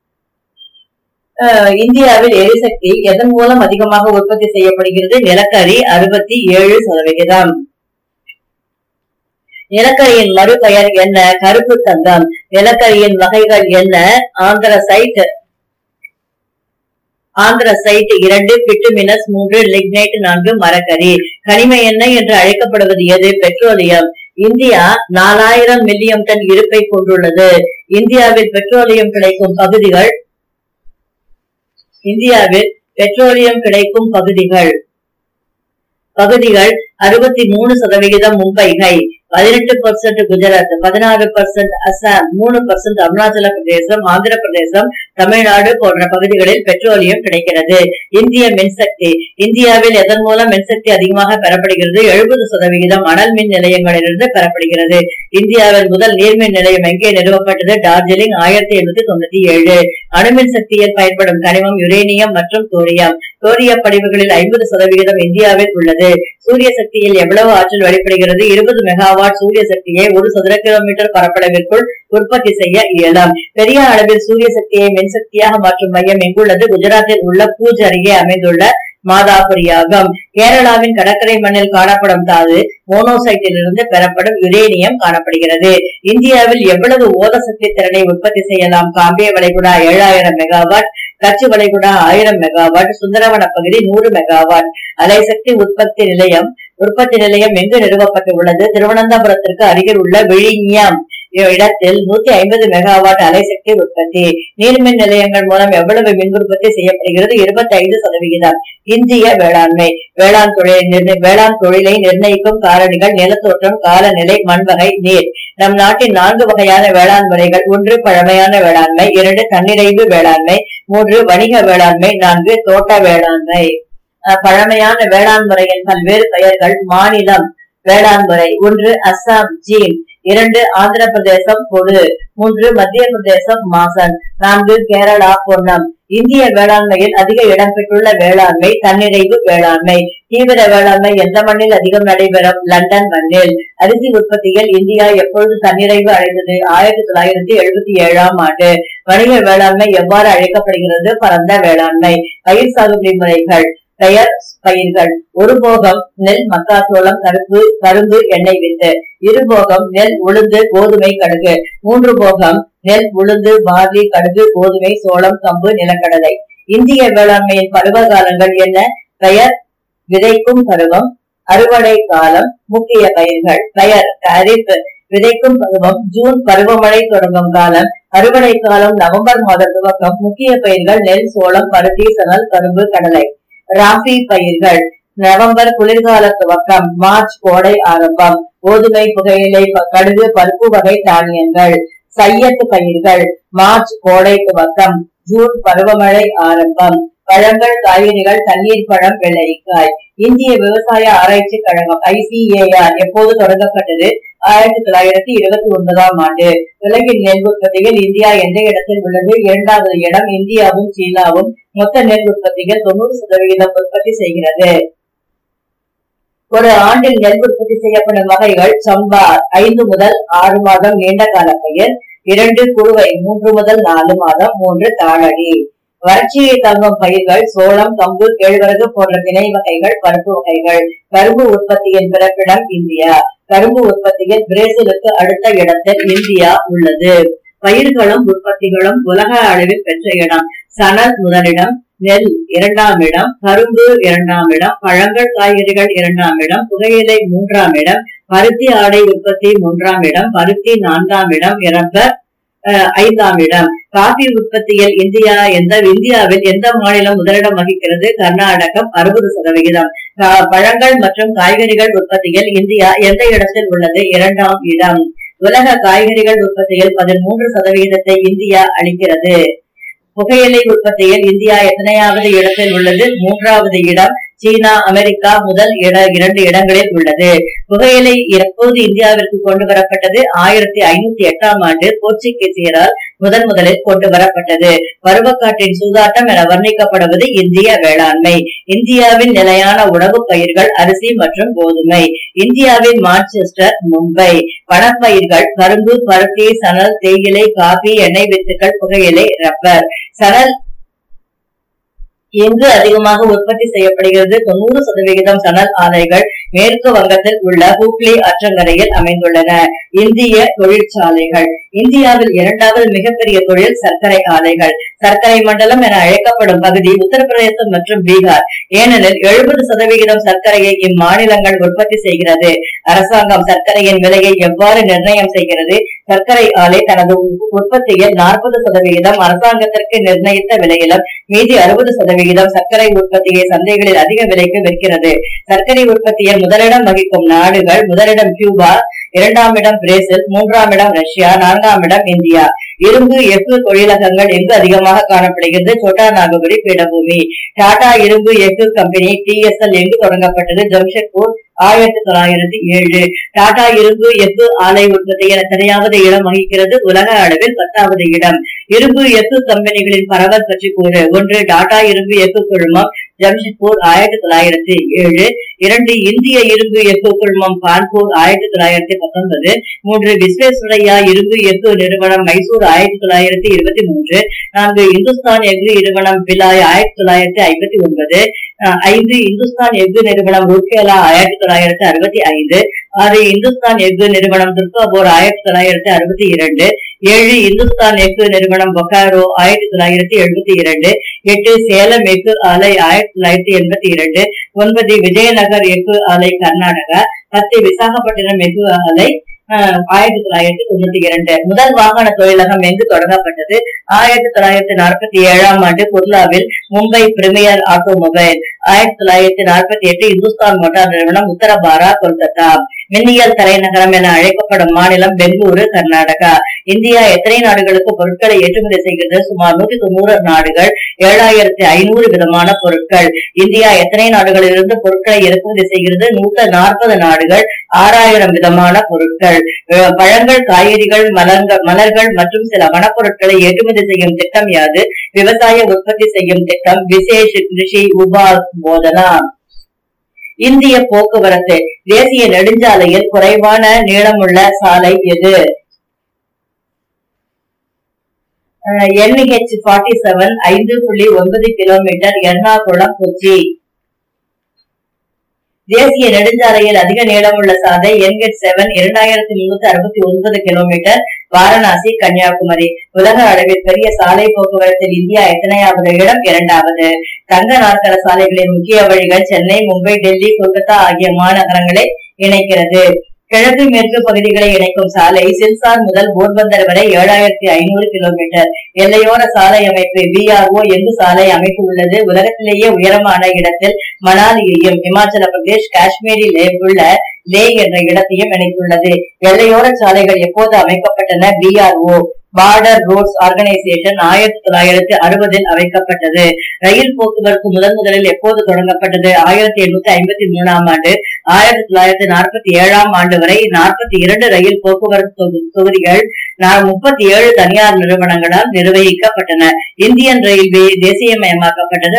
இந்தியாவில் எரிசக்தி எதன் மூலம் அதிகமாக உற்பத்தி செய்யப்படுகிறது? நிலக்கரி 67%. நிலக்கரியின் மறுபெயர் என்ன? கருப்பு தங்கம். நிலக்கரியின் வகைகள் என்ன? ஆந்திரசைட் 2, பிட்டுமினஸ் 3, லிக்னைட் 4, மரக்கரி. கனிம எண்ணெய் என்று அழைக்கப்படுவது எது? பெட்ரோலியம். இந்தியா 4000 மில்லியன் டன் இருப்பை கொண்டுள்ளது. இந்தியாவில் பெட்ரோலியம் கிடைக்கும் பகுதிகள் 63% மும்பை ஹை, 18% குஜராத், 16% அசாம், 3% அருணாச்சல பிரதேசம், ஆந்திர பிரதேசம், தமிழ்நாடு போன்ற பகுதிகளில் பெட்ரோலியம் கிடைக்கிறது. இந்திய மின்சக்தி. இந்தியாவில் எதன் மூலம் மின்சக்தி அதிகமாக பெறப்படுகிறது? 70% அனல் மின் நிலையங்களிலிருந்து பெறப்படுகிறது. இந்தியாவில் முதல் நீர்மின் நிலையம் எங்கே நிறுவப்பட்டது? டார்ஜிலிங், 1897. அணுமின் சக்தியில் பயன்படும் கனிமம் யுரேனியம் மற்றும் தோரியம். தோரிய படிவுகளில் 50% இந்தியாவில் உள்ளது. சூரிய சக்தியில் எவ்வளவு ஆற்றல் வெளிப்படுகிறது? 20 மெகாவாட் சூரிய சக்தியை 1 சதுர கிலோமீட்டர் பரப்பளவிற்குள் உற்பத்தி செய்ய இயலும். பெரிய அளவில் சூரிய சக்தியை மின்சக்தியாக மாற்றும் மையம் எங்குள்ளது? குஜராத்தில் உள்ள பூஜ் அருகே அமைந்துள்ள மாதாபுரியாகும். கேரளாவின் கடற்கரை மண்ணில் காணப்படும் தாது மோனோசைட்டிலிருந்து பெறப்படும் யுரேனியம் காணப்படுகிறது. இந்தியாவில் எவ்வளவு ஓத சக்தி திறனை உற்பத்தி செய்யலாம்? காம்பே வளைகுடா 7000 மெகாவாட், கட்சி வளைகுடா 1000 மெகாவாட், சுந்தரவன பகுதி 100 மெகாவாட். அலைசக்தி உற்பத்தி நிலையம் எங்கு நிறுவப்பட்டுள்ளது? திருவனந்தபுரத்திற்கு அருகில் உள்ள விழிஞம் இடத்தில் 150 மெகாவாட் அலைசக்தி உற்பத்தி. நீர்மின் நிலையங்கள் மூலம் எவ்வளவு மின் உற்பத்தி செய்யப்படுகிறது? 25%. இந்திய வேளாண்மை. வேளாண் தொழிலை நிர்ணயிக்கும் காரணிகள்: நிலத்தோற்றம், காலநிலை, மண்வகை, நீர். நம் நாட்டின் 4 வகையான வேளாண் முறைகள்: 1 பழமையான வேளாண்மை, 2 தன்னிறைவு வேளாண்மை, 3 வணிக வேளாண்மை, 4 தோட்ட வேளாண்மை. பழமையான வேளாண் முறையின் பல்வேறு பெயர்கள்: மாநிலம் வேளாண் முறை: 1 அஸ்ஸாம் ஜீன், 2 ஆந்திர பிரதேசம் கொடு, 3 மத்திய பிரதேசம் மாசன், 4 கேரளா பொன்னம். இந்திய வேளாண்மையில் அதிக இடம் பெற்றுள்ள வேளாண்மை தன்னிறைவு வேளாண்மை. தீவிர வேளாண்மை எந்த மண்ணில் அதிகம் நடைபெறும்? லண்டன் மண்ணில். அரிசி உற்பத்தியில் இந்தியா எப்பொழுது தன்னிறைவு அடைந்தது? 1977ஆம் ஆண்டு. வணிக வேளாண்மை எவ்வாறு அழைக்கப்படுகிறது? பரந்த வேளாண்மை. பயிர் சாகுபடி முறைகள். பெயர் பயிர்கள். ஒரு போகம் நெல், மக்காச்சோளம், கரும்பு, எண்ணெய் வித்து. இருபோகம் நெல், உளுந்து, கோதுமை, கடுகு. 3 போகம் நெல், உளுந்து, பார்லி, கடுகு, கோதுமை, சோளம், கம்பு, நிலக்கடலை. இந்திய வேளாண்மையின் பருவ காலங்கள் என்ன? பெயர் விதைக்கும் பருவம், அறுவடை காலம், முக்கிய பயிர்கள். பெயர் கரீப். விதைக்கும் பருவம் ஜூன், பருவமழை தொடங்கும் காலம். அறுவடை காலம் நவம்பர் மாத துவக்கம். முக்கிய பயிர்கள் நெல், சோளம், பருத்தி, சணல், கரும்பு, கடலை. ராபி பயிர்கள். நவம்பர் குளிர்கால துவக்கம், மார்ச் கோடை ஆரம்பம். கோதுமை, புகையிலை, கடுகு, பருப்பு வகை தானியங்கள். சையத்து பயிர்கள். மார்ச் கோடை துவக்கம், ஜூன் பருவமழை ஆரம்பம். பழங்கள், காய்கறிகள், தண்ணீர் பழம், வெள்ளரிக்காய். இந்திய விவசாய ஆராய்ச்சி கழகம் ICAR எப்போது தொடங்கப்பட்டது? 1929ஆம் ஆண்டு. உலகின் நெல் உற்பத்தியில் இந்தியா எந்த இடத்தில் உள்ளது? 2வது இடம். இந்தியாவும் சீனாவும் மொத்த நெல் உற்பத்தியில் 90% உற்பத்தி செய்கிறது. ஒரு ஆண்டில் நெல் உற்பத்தி செய்யப்படும் வகைகள்: சம்பா 5 முதல் 6 மாதம் நீண்ட கால பயிர், 2 குறுவை 3 முதல் 4 மாதம், 3 தாளடி. வறட்சியை தாங்கும் பயிர்கள்: சோளம், கம்பு, கேழ்வரகு போன்ற திணை வகைகள், பருப்பு வகைகள். கரும்பு உற்பத்தியின் பிறப்பிடம் இந்தியா. கரும்பு உற்பத்தியில் பிரேசிலுக்கு அடுத்த இடத்தில் இந்தியா உள்ளது. பயிர்களும் உற்பத்திகளும் உலக அளவில் பெற்ற இடம்: சணல் முதலிடம், நெல் 2ஆம் இடம், கரும்பு 2ஆம் இடம், பழங்கள், காய்கறிகள் 2ஆம் இடம், புகையிலை 3ஆம் இடம், பருத்தி ஆடை உற்பத்தி 3ஆம் இடம், பருத்தி 4ஆம் இடம், ரப்பர் 5ஆம் இடம். காபி உற்பத்தியில் இந்தியாவில் எந்த மாநிலம் முதலிடம் வகிக்கிறது? கர்நாடகம் 60%. பழங்கள் மற்றும் காய்கறிகள் உற்பத்தியில் இந்தியா எந்த இடத்தில் உள்ளது? 2ஆம் இடம். உலக காய்கறிகள் உற்பத்தியில் 13% இந்தியா அளிக்கிறது. புகையிலை உற்பத்தியில் இந்தியா எத்தனையாவது இடத்தில் உள்ளது? 3வது இடம். சீனா, அமெரிக்கா முதல் 2 இடங்களில் உள்ளது. புகையிலை எப்போது இந்தியாவிற்கு கொண்டு வரப்பட்டது? 1508ஆம் ஆண்டு போர்ச்சுகீசியரால் முதலில் கொண்டு வரப்பட்டது. பருவக்காற்றின் சூதாட்டம் என வர்ணிக்கப்படுவது இந்திய வேளாண்மை. இந்தியாவின் நிலையான உணவு பயிர்கள் அரிசி மற்றும் கோதுமை. இந்தியாவின் மான்செஸ்டர் மும்பை. பணப்பயிர்கள்: கரும்பு, பருத்தி, சணல், தேயிலை, காபி, எண்ணெய் வித்துக்கள், புகையிலை, ரப்பர். சணல் எங்கு அதிகமாக உற்பத்தி செய்யப்படுகிறது? 90% சணல் ஆலைகள் மேற்கு வங்கத்தில் உள்ள ஹூக்ளி ஆற்றங்கரையில் அமைந்துள்ளன. இந்திய தொழிற்சாலைகள். இந்தியாவில் 2வது மிகப்பெரிய தொழில் சர்க்கரை ஆலைகள். சர்க்கரை மண்டலம் என அழைக்கப்படும் பகுதி உத்தரப்பிரதேசம் மற்றும் பீகார். ஏனெனில் 70% சர்க்கரையை இம்மாநிலங்கள் உற்பத்தி செய்கிறது. அரசாங்கம் சர்க்கரையின் விலையை எவ்வாறு நிர்ணயம் செய்கிறது? சர்க்கரை ஆலை தனது உற்பத்தியில் 40% அரசாங்கத்திற்கு நிர்ணயித்த விலையிலும் மீதி 60% சர்க்கரை உற்பத்தியை சந்தைகளில் அதிக விலைக்கு விற்கிறது. சர்க்கரை உற்பத்தியில் முதலிடம் வகிக்கும் நாடுகள்: முதலிடம் கியூபா, 2ஆம் இடம் பிரேசில், 3ஆம் இடம் ரஷ்யா, 4ஆம் இடம் இந்தியா. இரும்பு எஃகு தொழிலகங்கள் எங்கு அதிகமாக காணப்படுகிறது? சோட்டா நாகபுரி பீடபூமி. டாடா இரும்பு எஃகு கம்பெனி TSL எங்கு தொடங்கப்பட்டது? ஜம்ஷெட்பூர் 1907. டாடா இரும்பு எஃகு ஆலை உற்பத்தியில் எத்தனையாவது இடம் வகிக்கிறது? உலக அளவில் 10வது இடம். இரும்பு எஃகு கம்பெனிகளின் பரவல் பற்றி கூறு. 1. டாடா இரும்பு எஃகு குழுமம், ஜம்ஷெட்பூர் 1907. 2. இந்திய இரும்பு எஃகு குழுமம், கான்பூர் 1919. 3. விஸ்வேஸ்வரய்யா இரும்பு எஃகு நிறுவனம், மைசூர் 1923. 4. இந்துஸ்தான் எஃகு நிறுவனம், பிலாய் 1959. 5. இந்துஸ்தான் எஃகு நிறுவனம், ரூர்கேலா 1965. 6. இந்துஸ்தான் எஃகு நிறுவனம், துர்காபூர் 1962. 7. இந்துஸ்தான் எஃகு நிறுவனம், பொக்காரோ 1972. 8. சேலம் எஃகு ஆலை 1982. 9. விஜயநகர் எஃகு ஆலை கர்நாடகா. 10. விசாகப்பட்டினம் எஃகு ஆலை 1992. முதல் வாகன தொழிலகம் எங்கு தொடங்கப்பட்டது? 1947ஆம் ஆண்டு குர்லாவில் Mumbai premier automobile. 1948 Hindustan motor நிறுவனம், உத்தரபாரா, கொல்கத்தா. மின்னியல் தலைநகரம் என அழைக்கப்படும் மாநிலம் பெங்களூரு, கர்நாடகா. இந்தியா எத்தனை நாடுகளுக்கு பொருட்களை ஏற்றுமதி செய்கிறது? சுமார் 190 நாடுகள். 7500 விதமான பொருட்கள். இந்தியா எத்தனை நாடுகளிலிருந்து பொருட்களை இறக்குமதி செய்கிறது? 140 நாடுகள், 6000 விதமான பொருட்கள். பழங்கள், காய்கறிகள், மலர்கள் மற்றும் சில வனப்பொருட்களை ஏற்றுமதி செய்யும் திட்டம் யாது? விவசாய உற்பத்தி செய்யும் திட்டம் விசேஷ கிருஷி உபாபோதனா. இந்திய போக்குவரத்து. தேசிய நெடுஞ்சாலையில் குறைவான நீளமுள்ள சாலை எது? NH 47 5.9 kilometre, Ernakulam, Kochi. தேசிய நெடுஞ்சாலையில் அதிக நீளமுள்ள சாலை NH 7 2369 கிலோமீட்டர், வாரணாசி, கன்னியாகுமரி. உலக அளவில் பெரிய சாலை போக்குவரத்தில் இந்தியா எத்தனையாவது இடம்? 2வது. தங்க நாற்கர சாலைகளின் முக்கிய வழிகள் சென்னை, மும்பை, டெல்லி, கொல்கத்தா ஆகிய மாநகரங்களை இணைக்கிறது. கிழக்கு மேற்கு பகுதிகளை இணைக்கும் சாலை சில்சார் முதல் போர்பந்தர் வரை 7500 கிலோமீட்டர். எல்லையோர சாலை அமைப்பு BRO எங்கு சாலை அமைப்பு உள்ளது? உலகத்திலேயே உயரமான இடத்தில் மணாலியையும் இமாச்சல பிரதேஷ், காஷ்மீரில் உள்ள லே என்ற இடத்தையும் இணைத்துள்ளது. எல்லையோர சாலைகள் எப்போது அமைக்கப்பட்டன? BRO பார்டர் ரோட்ஸ் ஆர்கனைசேஷன் 1960 அமைக்கப்பட்டது. ரயில் போக்குவரத்து முதலில் எப்போது தொடங்கப்பட்டது? 1853 ஆண்டு. 1947 வரை 42 ரயில் போக்குவரத்து தொகுதிகள் 37 தனியார் நிறுவனங்களால் நிர்வகிக்கப்பட்டன. இந்தியன் ரயில்வே தேசியமயமாக்கப்பட்டது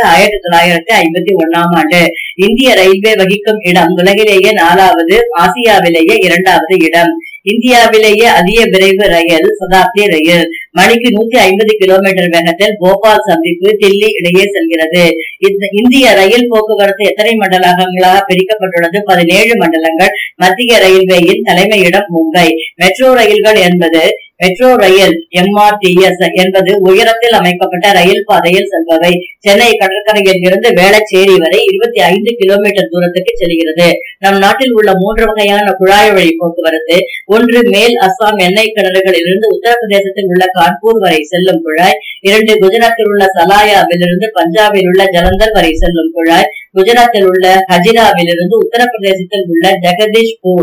1951 ஆண்டு. இந்திய ரயில்வே வகிக்கும் இடம் உலகிலேயே 4வது, ஆசியாவிலேயே 2வது இடம். இந்தியாவிலேயே அதிக விரைவு ரயில் சதாப்தி ரயில் மணிக்கு 150 கிலோமீட்டர் வேகத்தில் போபால் சந்திப்பு தில்லி இடையே செல்கிறது. இந்திய ரயில் போக்குவரத்து எத்தனை மண்டலங்களாக பிரிக்கப்பட்டுள்ளது? 17 மண்டலங்கள். மத்திய ரயில்வேயின் தலைமையிடம் மும்பை. மெட்ரோ ரயில்கள் என்பது மெட்ரோ ரயில் MRTS என்பது உயரத்தில் அமைக்கப்பட்ட ரயில் பாதையில் செல்பவை. சென்னை கடற்கரையில் இருந்து வேளச்சேரி வரை 25 கிலோமீட்டர் தூரத்துக்கு செல்கிறது. நம் நாட்டில் உள்ள 3 வகையான குழாய் வழி போக்குவரத்து. ஒன்று, மேல் அஸ்ஸாம் எண்ணெய் கிணறுகளில் இருந்து உத்தரப்பிரதேசத்தில் உள்ள கான்பூர் வரை செல்லும் குழாய். 2, குஜராத்தில் உள்ள சலாயாவில் இருந்து பஞ்சாபில் உள்ள ஜலந்தர் வரை செல்லும் குழாய். குஜராத்தில் உள்ள ஹஜிராவில் இருந்து உத்தரப்பிரதேசத்தில் உள்ள ஜெகதீஷ்பூர்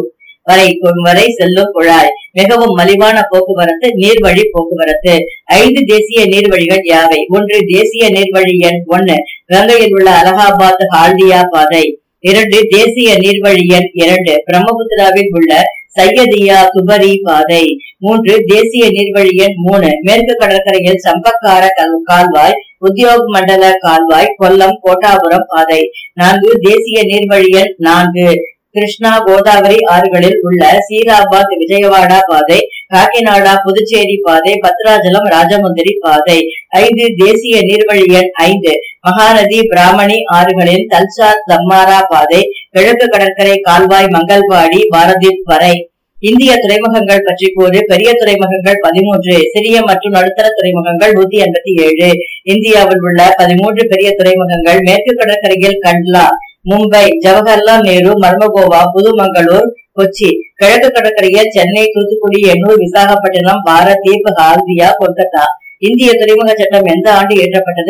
வரை செல்லும் குழாய். மிகவும் மலிவான போக்குவரத்து நீர்வழி போக்குவரத்து. 5 தேசிய நீர்வழிகள் யாவை? 1, தேசிய நீர்வழி எண் 1 கங்கையில் உள்ள அலகாபாத் ஹால்டியா பாதை. 2, தேசிய நீர்வழி எண் 2 பிரம்மபுத்திராவில் உள்ள சையதியா துபரி பாதை. 3, தேசிய நீர்வழி எண் 3 மேற்கு கடற்கரையில் சம்பக்கார கால்வாய், உத்தியோக் மண்டல கால்வாய், கொல்லம் கோட்டாபுரம் பாதை. 4, தேசிய நீர்வழி எண் 4 கிருஷ்ணா கோதாவரி ஆறுகளில் உள்ள சீராபாத் விஜயவாடா பாதை, காக்கிநாடா புதுச்சேரி பாதை, பத்ராஜலம் ராஜமுந்திரி பாதை. 5, தேசிய நீர்வழி எண் 5 மகாநதி பிராமணி ஆறுகளில் தல்சாத் தம்மாரா பாதை, கிழக்கு கடற்கரை கால்வாய் மங்கல்வாடி பாரதீப் வரை. இந்திய துறைமுகங்கள் பற்றி கூறு. பெரிய துறைமுகங்கள் 13, சிறிய மற்றும் நடுத்தர துறைமுகங்கள் 187. இந்தியாவில் உள்ள 13 பெரிய துறைமுகங்கள் மேற்கு கடற்கரையில் கண்ட்லா, மும்பை, ஜவஹர்லால் நேரு, மர்மகோவா, புதுமங்களூர், கொச்சி. கிழக்கு கடற்கரையில் சென்னை, தூத்துக்குடி, எண்ணூர், விசாகப்பட்டினம், பாரதீப், ஹால்தியா, கொல்கத்தா. இந்திய துறைமுக சட்டம் எந்த ஆண்டு இயற்றப்பட்டது?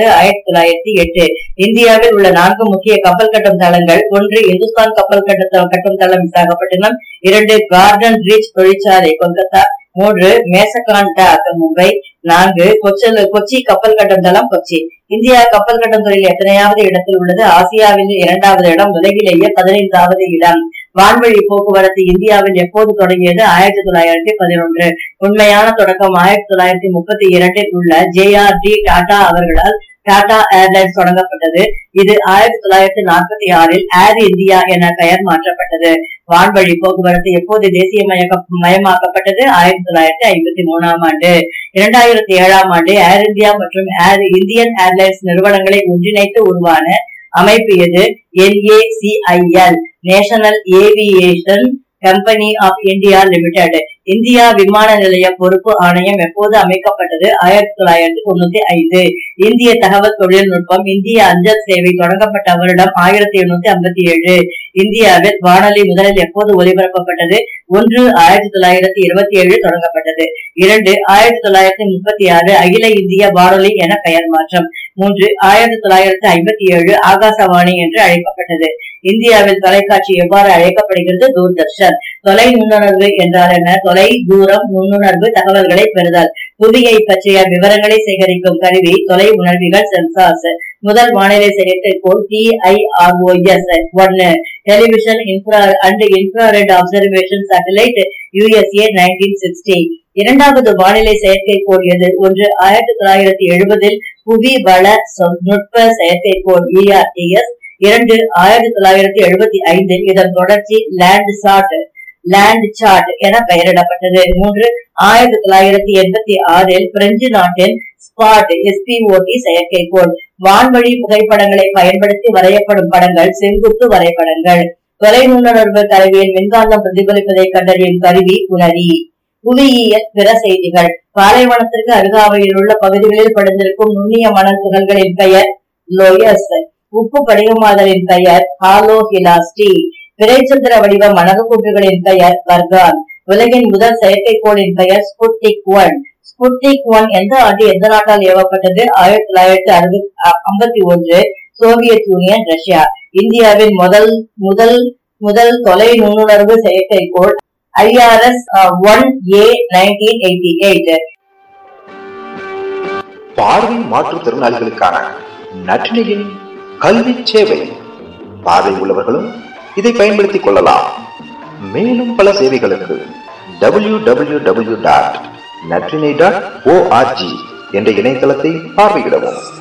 1908. இந்தியாவில் உள்ள 4 முக்கிய கப்பல் கட்டும் தளங்கள். 1, இந்துஸ்தான் கப்பல் கட்டும் தளம் விசாகப்பட்டினம். 2, கார்டன் ரீச் தொழிற்சாலை கொல்கத்தா. 3, மேசகான் டாக் மும்பை. 4, கொச்சி கப்பல் கட்டும் தளம் கொச்சி. இந்தியா கப்பல் கட்டும் துறையில் எத்தனையாவது இடத்தில் உள்ளது? ஆசியாவில் 2வது இடம், உலகிலேயே 15வது இடம். வான்வழி போக்குவரத்து இந்தியாவில் எப்போது தொடங்கியது? 1911. உண்மையான தொடக்கம் 1932 உள்ள JRD டாடா அவர்களால் டாடா ஏர்லைன்ஸ் தொடங்கப்பட்டது. இது 1946 ஏர் இந்தியா என பெயர் மாற்றப்பட்டது. வான்வழி போக்குவரத்து எப்போது தேசியமயமாக்கப்பட்டது? 1953 ஆண்டு. 2007 ஆண்டு ஏர் இந்தியா மற்றும் இந்தியன் ஏர்லைன்ஸ் நிறுவனங்களை ஒன்றிணைத்து உருவான அமைப்பு எது? NACIL national aviation company of India limited. India விமான நிலைய பொறுப்பு ஆணையம் எப்போது அமைக்கப்பட்டது? 1995. இந்திய தகவல் தொழில்நுட்பம் இந்திய அஞ்சல் சேவை தொடங்கப்பட்ட வருடம் 1857. இந்தியாவில் வானொலி முதலில் எப்போது ஒலிபரப்பப்பட்டது? 1, 1927 தொடங்கப்பட்டது. 2, 1936 அகில இந்திய வானொலி என பெயர் மாற்றம். 3, 1957 ஆகாசவாணி என்று அழைக்கப்பட்டது. இந்தியாவில் தொலைக்காட்சி எவ்வாறு அழைக்கப்படுகிறது? தூர்தர்ஷன். தொலை நுண்ணுணர்வு என்றால் என்ன? தொலை தூரம் நுண்ணுணர்வு தகவல்களை பெறுதல். புவியை பற்றிய விவரங்களை சேகரிக்கும் கருவி தொலை உணர்விகள் சென்சார்ஸ். முதல் வானிலை செயற்கைக்கோள் TIROS 1 television and infrared observation satellite USA 1960. இரண்டாவது வானிலை செயற்கைக்கோள் எது? ஒன்று 1970 புவி வள நுட்ப செயற்கைக்கோள் ERTS. 2 1975 இதன் தொடர்ச்சி லேண்ட் சார்ட் என பெயரிடப்பட்டது. 3 1986 பிரெஞ்சு நாட்டின் SPOT செயற்கைக்கோள். வான்வழி புகைப்படங்களை பயன்படுத்தி வரையப்படும் படங்கள் செங்குத்து வரைபடங்கள். தொலைநுண்ணர்வு கருவியில் மின்காந்தம் பிரதிபலிப்பதை கண்டறியும் கருவி உணரி. புவியியல் பிற செய்திகள். பாலைவனத்திற்கு அருகாமையில் உள்ள பகுதிகளில் படிந்திருக்கும் நுண்ணிய மணல் துகள்களின் பெயர் லோயஸ். உப்பு படிகமாதலின் பெயர் ஹாலோஹிலாஸ்டி. பிறைச்சந்திர வடிவ மணகுக்கூட்டுகளின் பெயர் வர்கான். உலகின் முதல் செயற்கைக்கோளின் பெயர் ஸ்புட்னிக் 1. ஸ்புட்னிக் 1 எந்த ஆண்டு எந்த நாட்டால் ஏவப்பட்டது? 1951 சோவியத் யூனியன், ரஷ்யா. இந்தியாவின் முதல் தொலை நுண்ணுணர்வு செயற்கைக்கோள் IRS-1A 1988. பார்வை மாற்றுத்திறனாளிகளுக்கான நற்றினையின் கல்வி சேவை. பார்வை உள்ளவர்களும் இதை பயன்படுத்திக் கொள்ளலாம். மேலும் பல சேவைகளுக்கு www.natrine.org என்ற இணையதளத்தை பார்வையிடவும்.